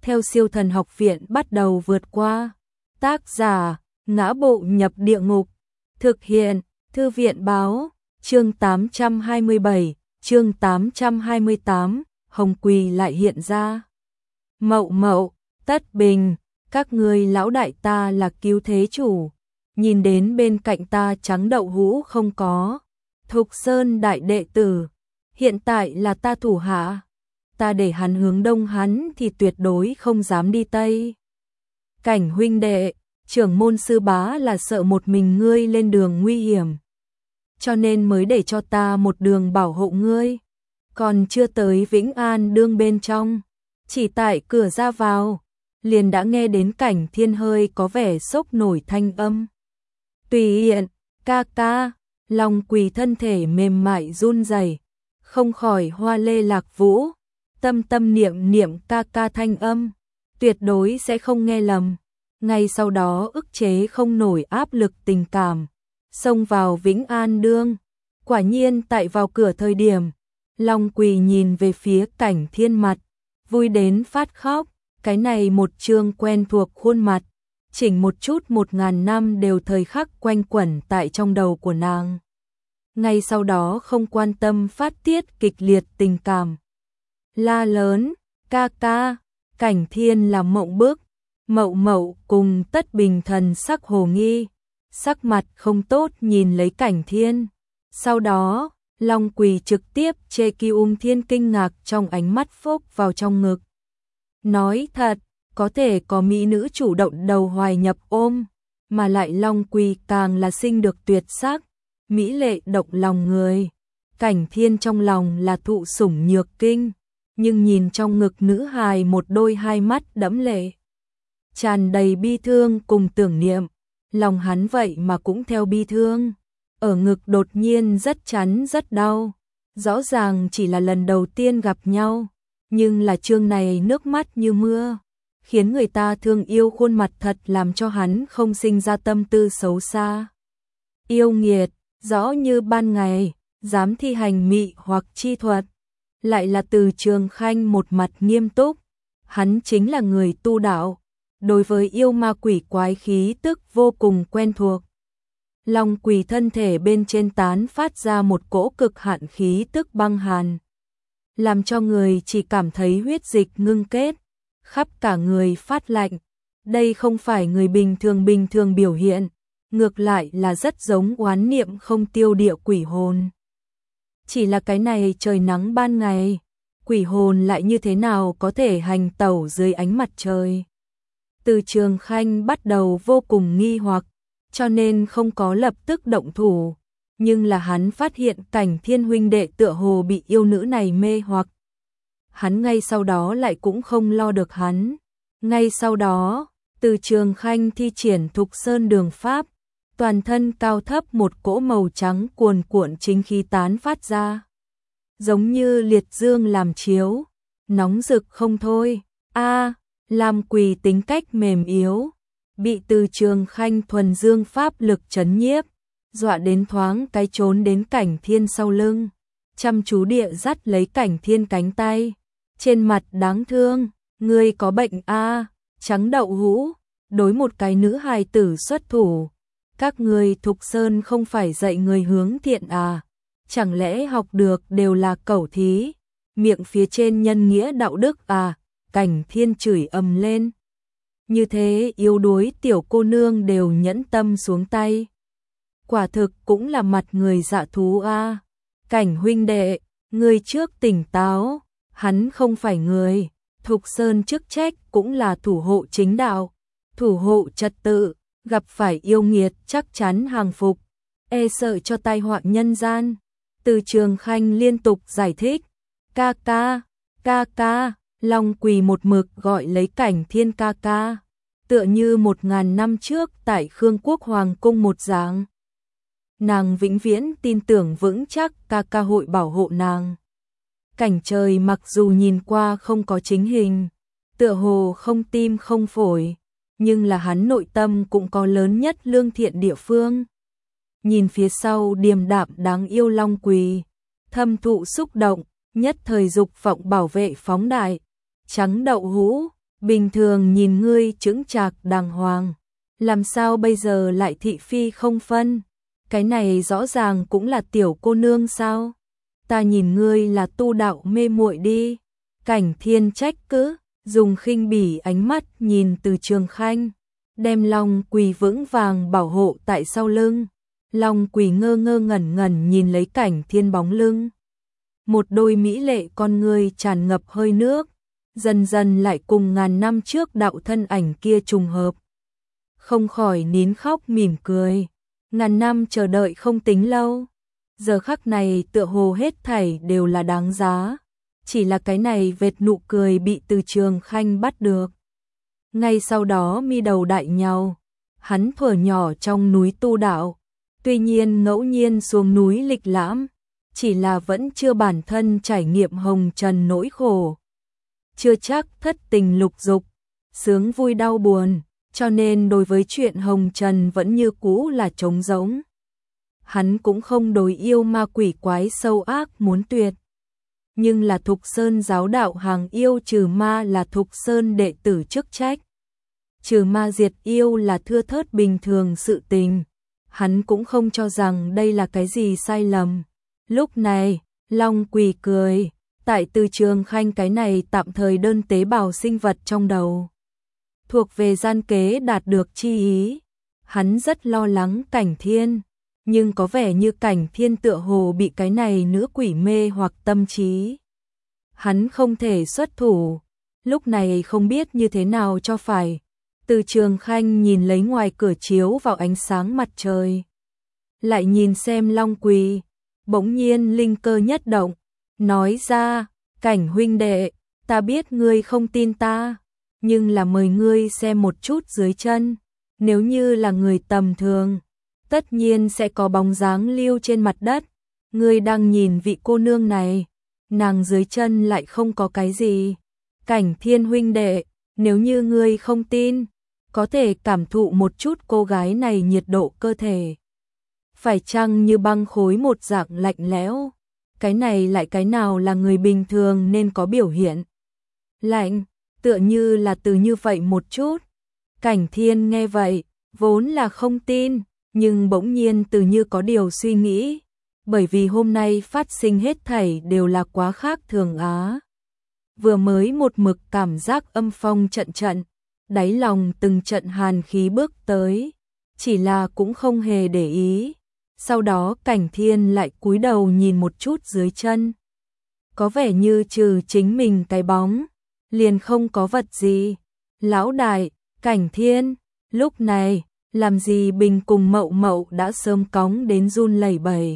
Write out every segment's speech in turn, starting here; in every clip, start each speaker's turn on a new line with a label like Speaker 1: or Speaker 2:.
Speaker 1: theo Siêu Thần Học Viện bắt đầu vượt qua. Tác giả: Ngã Bộ Nhập Địa Ngục. Thực hiện: Thư viện báo. Chương 827, chương 828, Hồng Quỳ lại hiện ra. Mậu Mậu, Tất Bình, các ngươi lão đại ta là cứu thế chủ. Nhìn đến bên cạnh ta Trắng Đậu Hũ không có. Thục Sơn đại đệ tử, hiện tại là ta thủ hạ. Ta để hắn hướng đông hắn thì tuyệt đối không dám đi tây. Cảnh huynh đệ, trưởng môn sư bá là sợ một mình ngươi lên đường nguy hiểm, cho nên mới để cho ta một đường bảo hộ ngươi. Còn chưa tới Vĩnh An đương bên trong, chỉ tại cửa ra vào, liền đã nghe đến Cảnh Thiên hơi có vẻ sốc nổi thanh âm. Tùy hiện, ca ca. Long Quỳ thân thể mềm mại run rẩy, không khỏi hoa lê lạc vũ, tâm tâm niệm niệm ca ca thanh âm, tuyệt đối sẽ không nghe lầm. Ngay sau đó ức chế không nổi áp lực tình cảm, xông vào Vĩnh An đương. Quả nhiên tại vào cửa thời điểm, Long Quỳ nhìn về phía Cảnh Thiên mặt, vui đến phát khóc. Cái này một chương quen thuộc khuôn mặt, chỉnh một chút 1000 năm đều thời khắc quanh quẩn tại trong đầu của nàng. Ngay sau đó không quan tâm phát tiết kịch liệt tình cảm, la lớn, ca ca. Cảnh Thiên là mộng bức, Mậu Mậu cùng Tất Bình thần sắc hồ nghi, sắc mặt không tốt nhìn lấy Cảnh Thiên. Sau đó, Long Quỳ trực tiếp chê Thiên kinh ngạc trong ánh mắt phốc vào trong ngực. Nói thật, có thể có mỹ nữ chủ động đầu hoài nhập ôm, mà lại Long Quỳ càng là sinh được tuyệt sắc, mỹ lệ động lòng người. Cảnh Thiên trong lòng là thụ sủng nhược kinh, nhưng nhìn trong ngực nữ hài một đôi hai mắt đẫm lệ, tràn đầy bi thương cùng tưởng niệm, lòng hắn vậy mà cũng theo bi thương. Ở ngực đột nhiên rất chắn rất đau, rõ ràng chỉ là lần đầu tiên gặp nhau, nhưng là chương này nước mắt như mưa, khiến người ta thương yêu khuôn mặt thật làm cho hắn không sinh ra tâm tư xấu xa. Yêu nghiệt, rõ như ban ngày, dám thi hành mị hoặc chi thuật, lại là Từ Trường Khanh một mặt nghiêm túc, hắn chính là người tu đạo, đối với yêu ma quỷ quái khí tức vô cùng quen thuộc. Long Quỳ thân thể bên trên tán phát ra một cỗ cực hạn khí tức băng hàn, làm cho người chỉ cảm thấy huyết dịch ngưng kết, khắp cả người phát lạnh. Đây không phải người bình thường biểu hiện, ngược lại là rất giống oán niệm không tiêu địa quỷ hồn. Chỉ là cái này trời nắng ban ngày, quỷ hồn lại như thế nào có thể hành tẩu dưới ánh mặt trời? Từ Trường Khanh bắt đầu vô cùng nghi hoặc, cho nên không có lập tức động thủ, nhưng là hắn phát hiện Cảnh Thiên huynh đệ tựa hồ bị yêu nữ này mê hoặc. Hắn ngay sau đó lại cũng không lo được hắn. Ngay sau đó, Từ Trường Khanh thi triển Thục Sơn đường pháp, toàn thân cao thấp một cỗ màu trắng cuồn cuộn chính khí tán phát ra, giống như liệt dương làm chiếu, nóng rực không thôi. Lam Quỳ tính cách mềm yếu, bị Từ Trường Khanh thuần dương pháp lực chấn nhiếp, dọa đến thoáng cái trốn đến Cảnh Thiên sau lưng, chăm chú địa dắt lấy Cảnh Thiên cánh tay, trên mặt đáng thương, ngươi có bệnh Trắng Đậu Hũ, đối một cái nữ hài tử xuất thủ, các ngươi Thục Sơn không phải dạy người hướng thiện chẳng lẽ học được đều là cẩu thí, miệng phía trên nhân nghĩa đạo đức Cảnh Thiên chửi ầm lên. Như thế yếu đuối tiểu cô nương đều nhẫn tâm xuống tay, quả thực cũng là mặt người dạ thú Cảnh huynh đệ, ngươi trước tỉnh táo, hắn không phải người, Thục Sơn chức trách cũng là thủ hộ chính đạo, thủ hộ trật tự, gặp phải yêu nghiệt chắc chắn hàng phục, e sợ cho tai họa nhân gian. Từ Trường Khanh liên tục giải thích, ca ca. Long Quỳ một mực gọi lấy Cảnh Thiên ca ca, tựa như 1000 năm trước tại Khương Quốc Hoàng cung một dạng. Nàng vĩnh viễn tin tưởng vững chắc ca ca hội bảo hộ nàng. Cảnh Trời mặc dù nhìn qua không có chính hình, tựa hồ không tim không phổi, nhưng là hắn nội tâm cũng có lớn nhất lương thiện địa phương. Nhìn phía sau điềm đạm đáng yêu Long Quỳ, thâm thụ xúc động, nhất thời dục vọng bảo vệ phóng đại. Trắng Đậu Hũ, bình thường nhìn ngươi chững chạc đàng hoàng, làm sao bây giờ lại thị phi không phân, cái này rõ ràng cũng là tiểu cô nương sao, ta nhìn ngươi là tu đạo mê muội đi, Cảnh Thiên trách cứ, dùng khinh bỉ ánh mắt nhìn Từ Trường Khanh, đem Long Quỳ vững vàng bảo hộ tại sau lưng. Long Quỳ ngơ ngơ ngẩn ngẩn nhìn lấy Cảnh Thiên bóng lưng. Một đôi mỹ lệ con ngươi tràn ngập hơi nước, dần dần lại cùng ngàn năm trước đạo thân ảnh kia trùng hợp. Không khỏi nín khóc mỉm cười, ngàn năm chờ đợi không tính lâu, giờ khắc này tựa hồ hết thảy đều là đáng giá, chỉ là cái này vệt nụ cười bị Từ Trường Khanh bắt được. Ngay sau đó mi đầu đại nhào, hắn thuở nhỏ trong núi tu đạo, tuy nhiên ngẫu nhiên xuống núi lịch lãm, chỉ là vẫn chưa bản thân trải nghiệm hồng trần nỗi khổ. Chưa chắc thất tình lục dục, sướng vui đau buồn, cho nên đối với chuyện hồng trần vẫn như cũ là trống rỗng. Hắn cũng không đối yêu ma quỷ quái sâu ác muốn tuyệt. Nhưng là Thục Sơn giáo đạo hàng yêu trừ ma là Thục Sơn đệ tử chức trách. Trừ ma diệt yêu là thưa thớt bình thường sự tình. Hắn cũng không cho rằng đây là cái gì sai lầm. Lúc này, Long Quỳ cười, tại Từ Trường Khanh cái này tạm thời đơn tế bào sinh vật trong đầu. Thuộc về gian kế đạt được chi ý. Hắn rất lo lắng Cảnh Thiên, nhưng có vẻ như Cảnh Thiên tựa hồ bị cái này nữ quỷ mê hoặc tâm trí. Hắn không thể xuất thủ, lúc này không biết như thế nào cho phải. Từ Trường Khanh nhìn lấy ngoài cửa chiếu vào ánh sáng mặt trời. Lại nhìn xem Long Quỳ, bỗng nhiên linh cơ nhất động, nói ra, Cảnh huynh đệ, ta biết ngươi không tin ta, nhưng là mời ngươi xem một chút dưới chân, nếu như là người tầm thường, tất nhiên sẽ có bóng dáng lưu trên mặt đất, ngươi đang nhìn vị cô nương này, nàng dưới chân lại không có cái gì. Cảnh Thiên huynh đệ, nếu như ngươi không tin, có thể cảm thụ một chút cô gái này nhiệt độ cơ thể. Phải chăng như băng khối một dạng lạnh lẽo, cái này lại cái nào là người bình thường nên có biểu hiện. Lạnh, tựa như là từ như vậy một chút. Cảnh Thiên nghe vậy, vốn là không tin, nhưng bỗng nhiên từ như có điều suy nghĩ, bởi vì hôm nay phát sinh hết thảy đều là quá khác thường á. Vừa mới một mực cảm giác âm phong trận trận, đáy lòng từng trận hàn khí bước tới, chỉ là cũng không hề để ý. Sau đó Cảnh Thiên lại cúi đầu nhìn một chút dưới chân. Có vẻ như trừ chính mình cái bóng, liền không có vật gì. Lão đại, Cảnh Thiên, lúc này, làm gì Bình cùng Mậu Mậu đã sớm cóng đến run lẩy bẩy.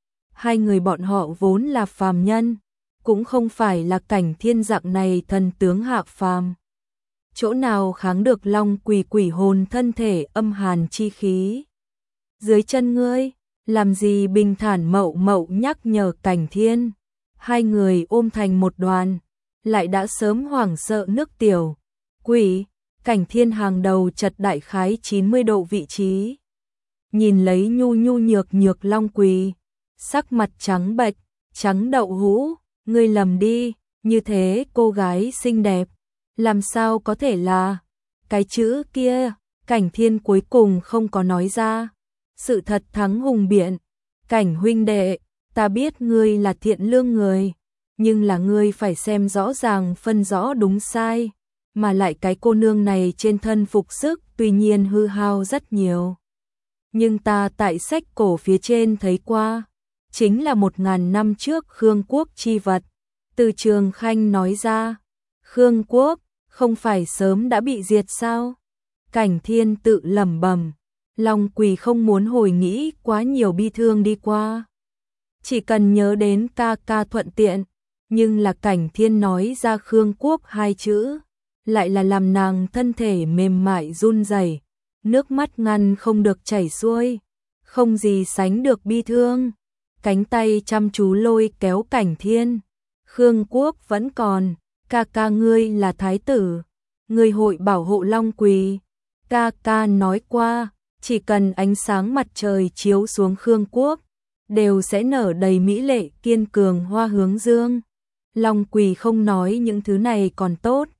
Speaker 1: Hai người bọn họ vốn là phàm nhân, cũng không phải là Cảnh Thiên dạng này thần tướng hạ phàm. Chỗ nào kháng được Long Quỳ quỷ hồn thân thể âm hàn chi khí. Dưới chân ngươi, làm gì bình thản Mậu Mậu nhắc nhở Cảnh Thiên. Hai người ôm thành một đoàn, lại đã sớm hoảng sợ nước tiểu. Quỷ, Cảnh Thiên hàng đầu chật đại khái 90 độ vị trí. Nhìn lấy nhu nhu nhược nhược Long Quỳ, sắc mặt trắng bệch, trắng đậu hũ, ngươi lầm đi, như thế cô gái xinh đẹp, làm sao có thể là cái chữ kia. Cảnh Thiên cuối cùng không có nói ra. Sự thật thắng hùng biện. Cảnh huynh đệ, ta biết ngươi là thiện lương người, nhưng là ngươi phải xem rõ ràng phân rõ đúng sai, mà lại cái cô nương này trên thân phục sức tuy nhiên hư hao rất nhiều. Nhưng ta tại sách cổ phía trên thấy qua, chính là 1000 năm trước Khương Quốc chi vật. Từ Trường Khanh nói ra, Khương Quốc, không phải sớm đã bị diệt sao? Cảnh Thiên tự lẩm bẩm, Long Quỳ không muốn hồi nghĩ quá nhiều bi thương đi qua. Chỉ cần nhớ đến ca ca thuận tiện, nhưng là Cảnh Thiên nói ra Khương Quốc hai chữ, lại là làm nàng thân thể mềm mại run rẩy, nước mắt ngăn không được chảy xuôi, không gì sánh được bi thương. Cánh tay chăm chú lôi kéo Cảnh Thiên, Khương Quốc vẫn còn, ca ca ngươi là thái tử, ngươi hội bảo hộ Long Quỳ. Ca ca nói qua, chỉ cần ánh sáng mặt trời chiếu xuống Khương Quốc, đều sẽ nở đầy mỹ lệ kiên cường hoa hướng dương. Long Quỳ không nói những thứ này còn tốt,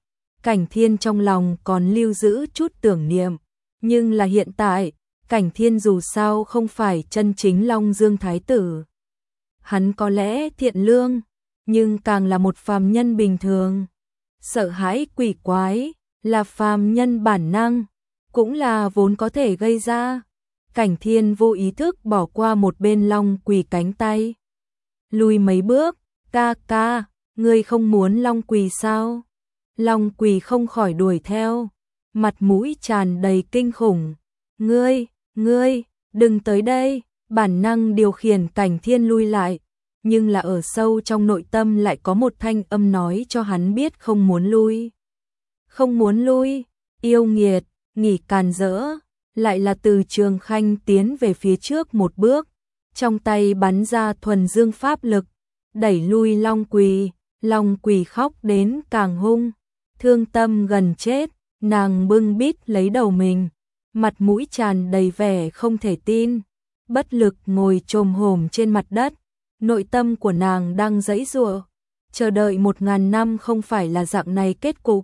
Speaker 1: Cảnh Thiên trong lòng còn lưu giữ chút tưởng niệm, nhưng là hiện tại, Cảnh Thiên dù sao không phải chân chính Long Dương Thái tử. Hắn có lẽ thiện lương, nhưng càng là một phàm nhân bình thường. Sợ hãi quỷ quái, là phàm nhân bản năng, cũng là vốn có thể gây ra. Cảnh Thiên vô ý thức bỏ qua một bên Long Quỳ cánh tay. Lùi mấy bước, ca ca, ngươi không muốn Long Quỳ sao? Long Quỳ không khỏi đuổi theo, mặt mũi tràn đầy kinh khủng. Ngươi, đừng tới đây, bản năng điều khiển Cảnh Thiên lui lại. Nhưng là ở sâu trong nội tâm lại có một thanh âm nói cho hắn biết không muốn lui. Không muốn lui, yêu nghiệt, nghỉ càn rỡ, lại là từ Trường Khanh tiến về phía trước một bước, trong tay bắn ra thuần dương pháp lực, đẩy lui Long Quỳ khóc đến càng hung, thương tâm gần chết, nàng bưng bít lấy đầu mình, mặt mũi tràn đầy vẻ không thể tin, bất lực ngồi chồm hổm trên mặt đất. Nội tâm của nàng đang giãy giụa, chờ đợi 1000 năm không phải là dạng này kết cục.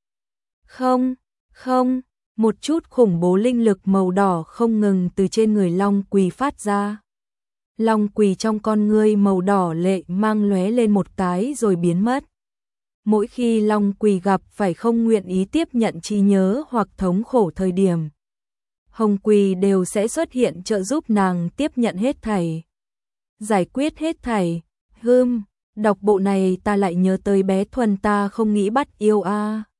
Speaker 1: Không, một chút khủng bố linh lực màu đỏ không ngừng từ trên người Long Quỳ phát ra. Long Quỳ trong con ngươi màu đỏ lệ mang lóe lên một cái rồi biến mất. Mỗi khi Long Quỳ gặp phải không nguyện ý tiếp nhận trí nhớ hoặc thống khổ thời điểm, Hồng Quỳ đều sẽ xuất hiện trợ giúp nàng tiếp nhận hết thảy. Giải quyết hết thảy. Đọc bộ này ta lại nhớ tới bé Thuần ta không nghĩ bắt yêu a.